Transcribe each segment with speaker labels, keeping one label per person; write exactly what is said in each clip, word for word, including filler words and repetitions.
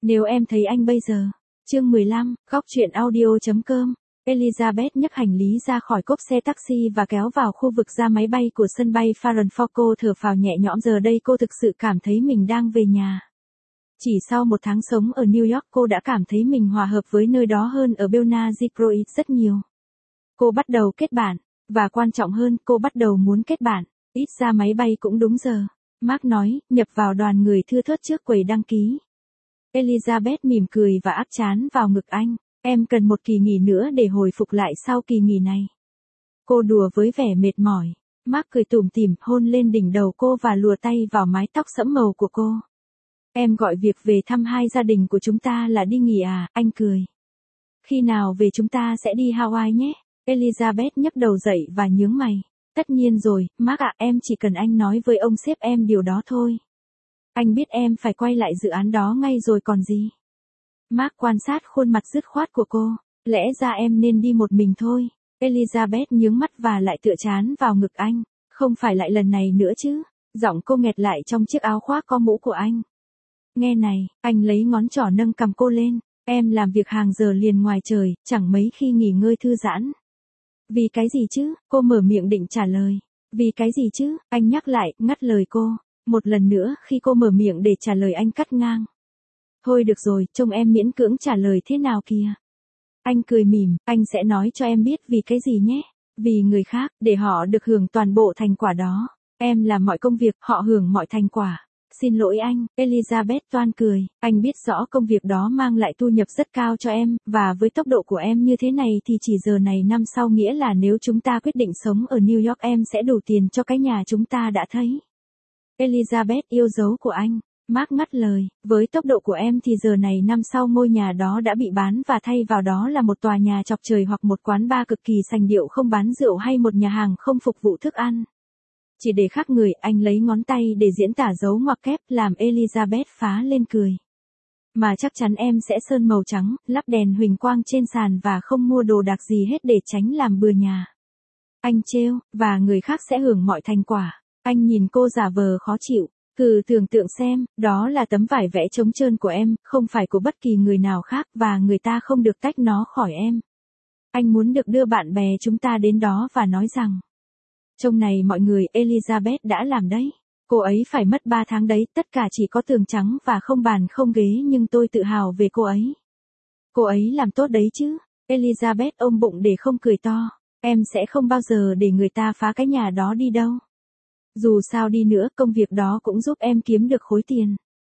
Speaker 1: Nếu em thấy anh bây giờ. Chương mười lăm, góc truyện audio.com. Elizabeth nhấc hành lý ra khỏi cốp xe taxi và kéo vào khu vực ra máy bay của sân bay Farnborough. Cô thở phào nhẹ nhõm, giờ đây cô thực sự cảm thấy mình đang về nhà. Chỉ sau một tháng sống ở New York, cô đã cảm thấy mình hòa hợp với nơi đó hơn ở Buena Detroit rất nhiều. Cô bắt đầu kết bạn, và quan trọng hơn, cô bắt đầu muốn kết bạn. Ít ra máy bay cũng đúng giờ. Mark nói, nhập vào đoàn người thưa thớt trước quầy đăng ký. Elizabeth mỉm cười và áp trán vào ngực anh. Em cần một kỳ nghỉ nữa để hồi phục lại sau kỳ nghỉ này. Cô đùa với vẻ mệt mỏi. Mark cười tủm tỉm, hôn lên đỉnh đầu cô và lùa tay vào mái tóc sẫm màu của cô. Em gọi việc về thăm hai gia đình của chúng ta là đi nghỉ à, anh cười. Khi nào về chúng ta sẽ đi Hawaii nhé. Elizabeth nhấc đầu dậy và nhướng mày. Tất nhiên rồi, Mark ạ, em chỉ cần anh nói với ông sếp em điều đó thôi. Anh biết em phải quay lại dự án đó ngay rồi còn gì. Mark quan sát khuôn mặt dứt khoát của cô. Lẽ ra em nên đi một mình thôi. Elizabeth nhướng mắt và lại tựa trán vào ngực anh. Không phải lại lần này nữa chứ. Giọng cô nghẹt lại trong chiếc áo khoác có mũ của anh. Nghe này, anh lấy ngón trỏ nâng cằm cô lên. Em làm việc hàng giờ liền ngoài trời, chẳng mấy khi nghỉ ngơi thư giãn. Vì cái gì chứ? Cô mở miệng định trả lời. Vì cái gì chứ? Anh nhắc lại, ngắt lời cô. Một lần nữa, khi cô mở miệng để trả lời, anh cắt ngang. Thôi được rồi, trông em miễn cưỡng trả lời thế nào kìa. Anh cười mỉm, anh sẽ nói cho em biết vì cái gì nhé. Vì người khác, để họ được hưởng toàn bộ thành quả đó. Em làm mọi công việc, họ hưởng mọi thành quả. Xin lỗi anh, Elizabeth toan cười. Anh biết rõ công việc đó mang lại thu nhập rất cao cho em, và với tốc độ của em như thế này thì chỉ giờ này năm sau, nghĩa là nếu chúng ta quyết định sống ở New York, em sẽ đủ tiền cho cái nhà chúng ta đã thấy. Elizabeth yêu dấu của anh. Mark ngắt lời, với tốc độ của em thì giờ này năm sau ngôi nhà đó đã bị bán và thay vào đó là một tòa nhà chọc trời hoặc một quán bar cực kỳ sành điệu không bán rượu hay một nhà hàng không phục vụ thức ăn. Chỉ để khác người, anh lấy ngón tay để diễn tả dấu ngoặc kép, làm Elizabeth phá lên cười. Mà chắc chắn em sẽ sơn màu trắng, lắp đèn huỳnh quang trên sàn và không mua đồ đạc gì hết để tránh làm bừa nhà. Anh trêu, và người khác sẽ hưởng mọi thành quả. Anh nhìn cô giả vờ khó chịu. Cứ tưởng tượng xem, đó là tấm vải vẽ trống trơn của em, không phải của bất kỳ người nào khác, và người ta không được tách nó khỏi em. Anh muốn được đưa bạn bè chúng ta đến đó và nói rằng, trông này mọi người, Elizabeth đã làm đấy. Cô ấy phải mất ba tháng đấy, tất cả chỉ có tường trắng và không bàn không ghế, nhưng tôi tự hào về cô ấy. Cô ấy làm tốt đấy chứ. Elizabeth ôm bụng để không cười to. Em sẽ không bao giờ để người ta phá cái nhà đó đi đâu. Dù sao đi nữa, công việc đó cũng giúp em kiếm được khối tiền.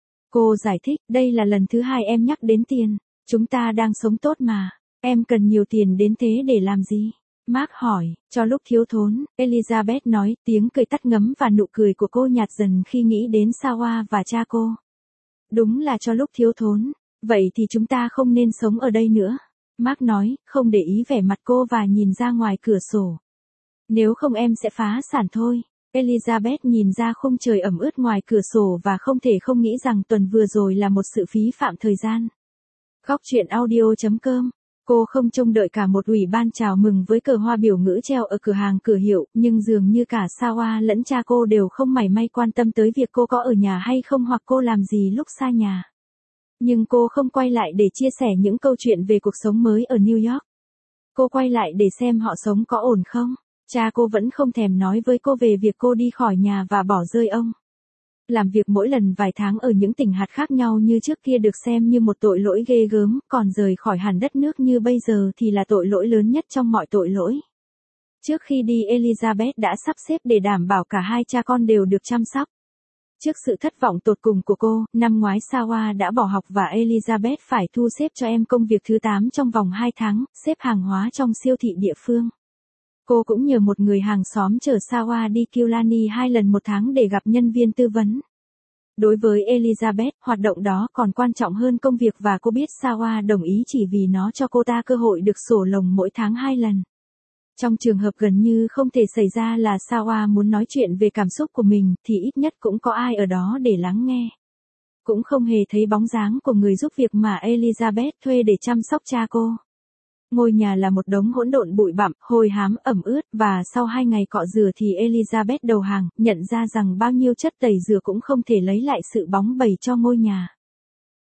Speaker 1: Cô giải thích, đây là lần thứ hai em nhắc đến tiền. Chúng ta đang sống tốt mà. Em cần nhiều tiền đến thế để làm gì? Mark hỏi, cho lúc thiếu thốn. Elizabeth nói, tiếng cười tắt ngấm và nụ cười của cô nhạt dần khi nghĩ đến Sawa và cha cô. Đúng là cho lúc thiếu thốn. Vậy thì chúng ta không nên sống ở đây nữa. Mark nói, không để ý vẻ mặt cô và nhìn ra ngoài cửa sổ. Nếu không em sẽ phá sản thôi. Elizabeth nhìn ra khung trời ẩm ướt ngoài cửa sổ và không thể không nghĩ rằng tuần vừa rồi là một sự phí phạm thời gian. Góc truyện audio.com. Cô không trông đợi cả một ủy ban chào mừng với cờ hoa biểu ngữ treo ở cửa hàng cửa hiệu, nhưng dường như cả Sawa lẫn cha cô đều không mảy may quan tâm tới việc cô có ở nhà hay không hoặc cô làm gì lúc xa nhà. Nhưng cô không quay lại để chia sẻ những câu chuyện về cuộc sống mới ở New York. Cô quay lại để xem họ sống có ổn không. Cha cô vẫn không thèm nói với cô về việc cô đi khỏi nhà và bỏ rơi ông. Làm việc mỗi lần vài tháng ở những tỉnh hạt khác nhau như trước kia được xem như một tội lỗi ghê gớm, còn rời khỏi hẳn đất nước như bây giờ thì là tội lỗi lớn nhất trong mọi tội lỗi. Trước khi đi, Elizabeth đã sắp xếp để đảm bảo cả hai cha con đều được chăm sóc. Trước sự thất vọng tột cùng của cô, năm ngoái Sawa đã bỏ học và Elizabeth phải thu xếp cho em công việc thứ tám trong vòng hai tháng, xếp hàng hóa trong siêu thị địa phương. Cô cũng nhờ một người hàng xóm chở Sawa đi Killarney hai lần một tháng để gặp nhân viên tư vấn. Đối với Elizabeth, hoạt động đó còn quan trọng hơn công việc và cô biết Sawa đồng ý chỉ vì nó cho cô ta cơ hội được sổ lồng mỗi tháng hai lần. Trong trường hợp gần như không thể xảy ra là Sawa muốn nói chuyện về cảm xúc của mình thì ít nhất cũng có ai ở đó để lắng nghe. Cũng không hề thấy bóng dáng của người giúp việc mà Elizabeth thuê để chăm sóc cha cô. Ngôi nhà là một đống hỗn độn bụi bặm, hôi hám, ẩm ướt, và sau hai ngày cọ rửa thì Elizabeth đầu hàng, nhận ra rằng bao nhiêu chất tẩy rửa cũng không thể lấy lại sự bóng bẩy cho ngôi nhà.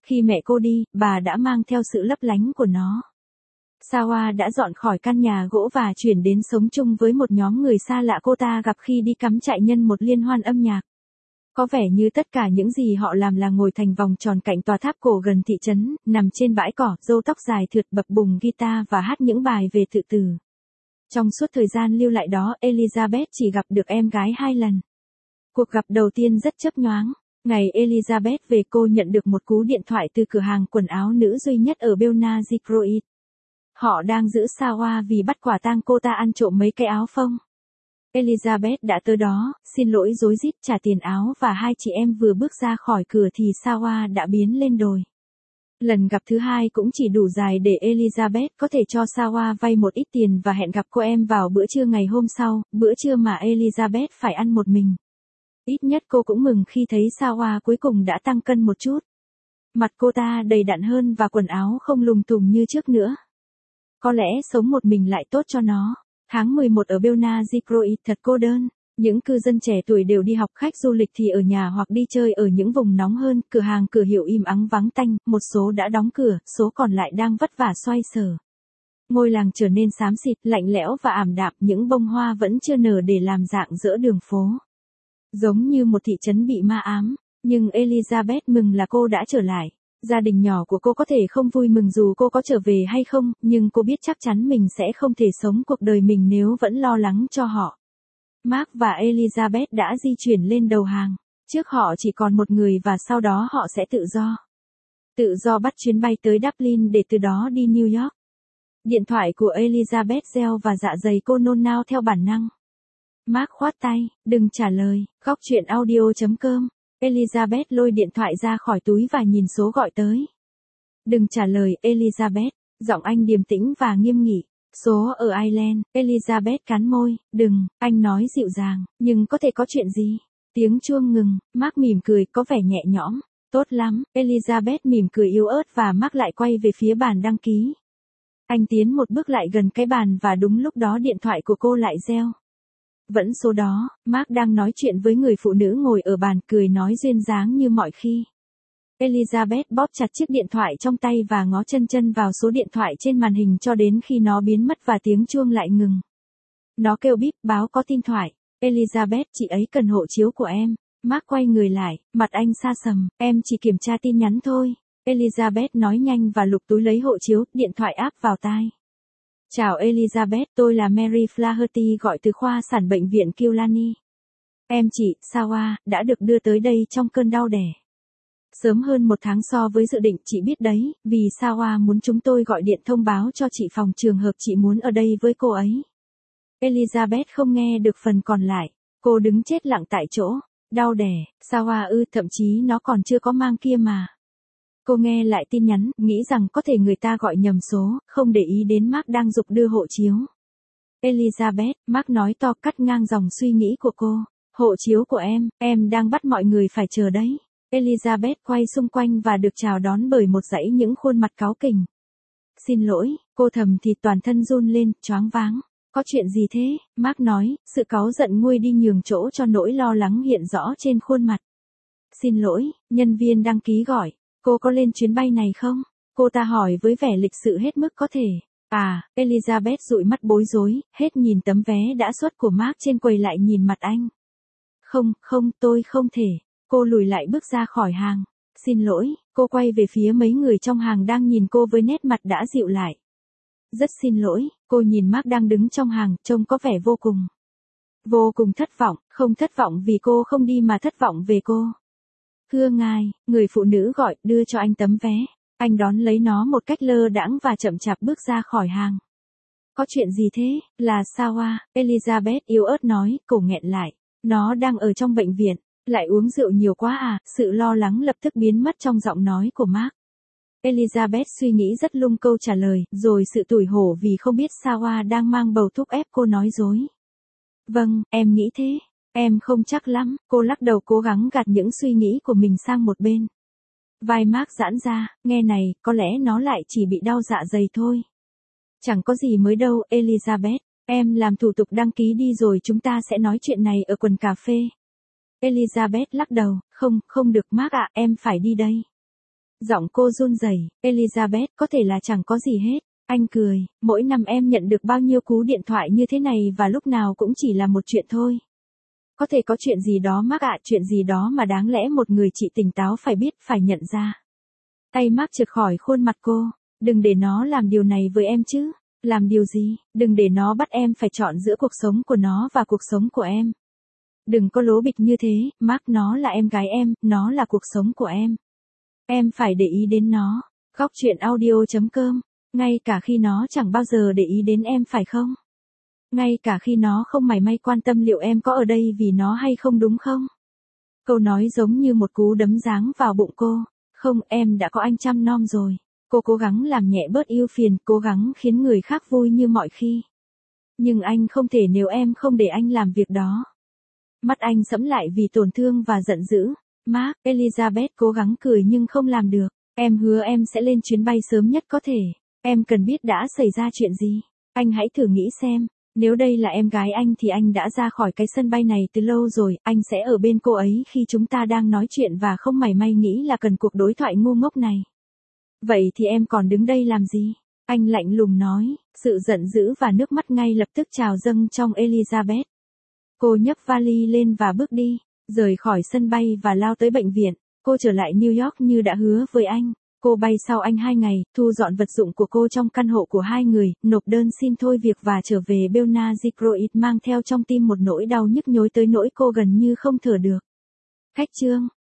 Speaker 1: Khi mẹ cô đi, bà đã mang theo sự lấp lánh của nó. Sawa đã dọn khỏi căn nhà gỗ và chuyển đến sống chung với một nhóm người xa lạ cô ta gặp khi đi cắm trại nhân một liên hoan âm nhạc. Có vẻ như tất cả những gì họ làm là ngồi thành vòng tròn cạnh tòa tháp cổ gần thị trấn, nằm trên bãi cỏ, râu tóc dài thượt bập bùng guitar và hát những bài về tự tử. Trong suốt thời gian lưu lại đó, Elizabeth chỉ gặp được em gái hai lần. Cuộc gặp đầu tiên rất chớp nhoáng. Ngày Elizabeth về cô nhận được một cú điện thoại từ cửa hàng quần áo nữ duy nhất ở Belna Ziproid. Họ đang giữ Sawa vì bắt quả tang cô ta ăn trộm mấy cái áo phông. Elizabeth đã tới đó, xin lỗi rối rít trả tiền áo và hai chị em vừa bước ra khỏi cửa thì Sawa đã biến lên đồi. Lần gặp thứ hai cũng chỉ đủ dài để Elizabeth có thể cho Sawa vay một ít tiền và hẹn gặp cô em vào bữa trưa ngày hôm sau, bữa trưa mà Elizabeth phải ăn một mình. Ít nhất cô cũng mừng khi thấy Sawa cuối cùng đã tăng cân một chút. Mặt cô ta đầy đặn hơn và quần áo không lùng tùng như trước nữa. Có lẽ sống một mình lại tốt cho nó. Tháng mười một ở Belna Ziproid thật cô đơn. Những cư dân trẻ tuổi đều đi học, khách du lịch thì ở nhà hoặc đi chơi ở những vùng nóng hơn, cửa hàng cửa hiệu im ắng vắng tanh, một số đã đóng cửa, số còn lại đang vất vả xoay sở. Ngôi làng trở nên xám xịt, lạnh lẽo và ảm đạm, những bông hoa vẫn chưa nở để làm rạng rỡ đường phố. Giống như một thị trấn bị ma ám, nhưng Elizabeth mừng là cô đã trở lại. Gia đình nhỏ của cô có thể không vui mừng dù cô có trở về hay không, nhưng cô biết chắc chắn mình sẽ không thể sống cuộc đời mình nếu vẫn lo lắng cho họ. Mark và Elizabeth đã di chuyển lên đầu hàng. Trước họ chỉ còn một người và sau đó họ sẽ tự do. Tự do bắt chuyến bay tới Dublin để từ đó đi New York. Điện thoại của Elizabeth reo và dạ dày cô nôn nao theo bản năng. Mark khoát tay, đừng trả lời, góc chuyện audio chấm com. Elizabeth lôi điện thoại ra khỏi túi và nhìn số gọi tới. Đừng trả lời, Elizabeth, giọng anh điềm tĩnh và nghiêm nghị. Số ở Ireland, Elizabeth cắn môi, đừng, anh nói dịu dàng, nhưng có thể có chuyện gì? Tiếng chuông ngừng, Mark mỉm cười, có vẻ nhẹ nhõm. Tốt lắm, Elizabeth mỉm cười yếu ớt và Mark lại quay về phía bàn đăng ký. Anh tiến một bước lại gần cái bàn và đúng lúc đó điện thoại của cô lại reo. Vẫn số đó, Mark đang nói chuyện với người phụ nữ ngồi ở bàn cười nói duyên dáng như mọi khi. Elizabeth bóp chặt chiếc điện thoại trong tay và ngó chân chân vào số điện thoại trên màn hình cho đến khi nó biến mất và tiếng chuông lại ngừng. Nó kêu bíp, báo có tin thoại. Elizabeth, chị ấy cần hộ chiếu của em. Mark quay người lại, mặt anh xa sầm, em chỉ kiểm tra tin nhắn thôi. Elizabeth nói nhanh và lục túi lấy hộ chiếu, điện thoại áp vào tai. Chào Elizabeth, tôi là Mary Flaherty gọi từ khoa sản bệnh viện Killarney. Em chị, Sawa, đã được đưa tới đây trong cơn đau đẻ. Sớm hơn một tháng so với dự định, chị biết đấy, vì Sawa muốn chúng tôi gọi điện thông báo cho chị phòng trường hợp chị muốn ở đây với cô ấy. Elizabeth không nghe được phần còn lại, cô đứng chết lặng tại chỗ, đau đẻ, Sawa ư, thậm chí nó còn chưa có mang kia mà. Cô nghe lại tin nhắn, nghĩ rằng có thể người ta gọi nhầm số, không để ý đến Mark đang giục đưa hộ chiếu. Elizabeth, Mark nói to cắt ngang dòng suy nghĩ của cô. Hộ chiếu của em, em đang bắt mọi người phải chờ đấy. Elizabeth quay xung quanh và được chào đón bởi một dãy những khuôn mặt cáu kỉnh. Xin lỗi, cô thầm thì toàn thân run lên, choáng váng. Có chuyện gì thế? Mark nói, sự cáu giận nguôi đi nhường chỗ cho nỗi lo lắng hiện rõ trên khuôn mặt. Xin lỗi, nhân viên đăng ký gọi. Cô có lên chuyến bay này không? Cô ta hỏi với vẻ lịch sự hết mức có thể. À, Elizabeth dụi mắt bối rối, hết nhìn tấm vé đã xuất của Mark trên quầy lại nhìn mặt anh. Không, không, tôi không thể. Cô lùi lại bước ra khỏi hàng. Xin lỗi, cô quay về phía mấy người trong hàng đang nhìn cô với nét mặt đã dịu lại. Rất xin lỗi, cô nhìn Mark đang đứng trong hàng, trông có vẻ vô cùng. Vô cùng thất vọng, không thất vọng vì cô không đi mà thất vọng về cô. Thưa ngài, người phụ nữ gọi, đưa cho anh tấm vé. Anh đón lấy nó một cách lơ đãng và chậm chạp bước ra khỏi hàng. Có chuyện gì thế? Là Sawa, Elizabeth yếu ớt nói, cổ nghẹn lại. Nó đang ở trong bệnh viện. Lại uống rượu nhiều quá à? Sự lo lắng lập tức biến mất trong giọng nói của Mark. Elizabeth suy nghĩ rất lung câu trả lời, rồi sự tủi hổ vì không biết Sawa đang mang bầu thúc ép cô nói dối. Vâng, em nghĩ thế. Em không chắc lắm, cô lắc đầu cố gắng gạt những suy nghĩ của mình sang một bên. Vai Mark giãn ra, nghe này, có lẽ nó lại chỉ bị đau dạ dày thôi. Chẳng có gì mới đâu, Elizabeth, em làm thủ tục đăng ký đi rồi chúng ta sẽ nói chuyện này ở quần cà phê. Elizabeth lắc đầu, không, không được Mark ạ, em phải đi đây. Giọng cô run rẩy, Elizabeth, có thể là chẳng có gì hết. Anh cười, mỗi năm em nhận được bao nhiêu cú điện thoại như thế này và lúc nào cũng chỉ là một chuyện thôi. Có thể có chuyện gì đó Mark ạ, chuyện gì đó mà đáng lẽ một người chị tỉnh táo phải biết, phải nhận ra. Tay Mark trượt khỏi khuôn mặt cô, đừng để nó làm điều này với em chứ. Làm điều gì? Đừng để nó bắt em phải chọn giữa cuộc sống của nó và cuộc sống của em. Đừng có lố bịch như thế, Mark, nó là em gái em, nó là cuộc sống của em. Em phải để ý đến nó. Góc truyện audio chấm com. Ngay cả khi nó chẳng bao giờ để ý đến em phải không? Ngay cả khi nó không mảy may quan tâm liệu em có ở đây vì nó hay không đúng không? Câu nói giống như một cú đấm giáng vào bụng cô. Không, em đã có anh chăm nom rồi. Cô cố gắng làm nhẹ bớt ưu phiền, cố gắng khiến người khác vui như mọi khi. Nhưng anh không thể nếu em không để anh làm việc đó. Mắt anh sẫm lại vì tổn thương và giận dữ. Mark, Elizabeth cố gắng cười nhưng không làm được. Em hứa em sẽ lên chuyến bay sớm nhất có thể. Em cần biết đã xảy ra chuyện gì. Anh hãy thử nghĩ xem. Nếu đây là em gái anh thì anh đã ra khỏi cái sân bay này từ lâu rồi. Anh sẽ ở bên cô ấy khi chúng ta đang nói chuyện và không mảy may nghĩ là cần cuộc đối thoại ngu ngốc này. Vậy thì em còn đứng đây làm gì? Anh lạnh lùng nói. Sự giận dữ và nước mắt ngay lập tức trào dâng trong Elizabeth. Cô nhấc vali lên và bước đi, rời khỏi sân bay và lao tới bệnh viện. Cô trở lại New York như đã hứa với anh. Cô bay sau anh hai ngày, thu dọn vật dụng của cô trong căn hộ của hai người, nộp đơn xin thôi việc và trở về Belnazikroit mang theo trong tim một nỗi đau nhức nhối tới nỗi cô gần như không thở được. Khách trương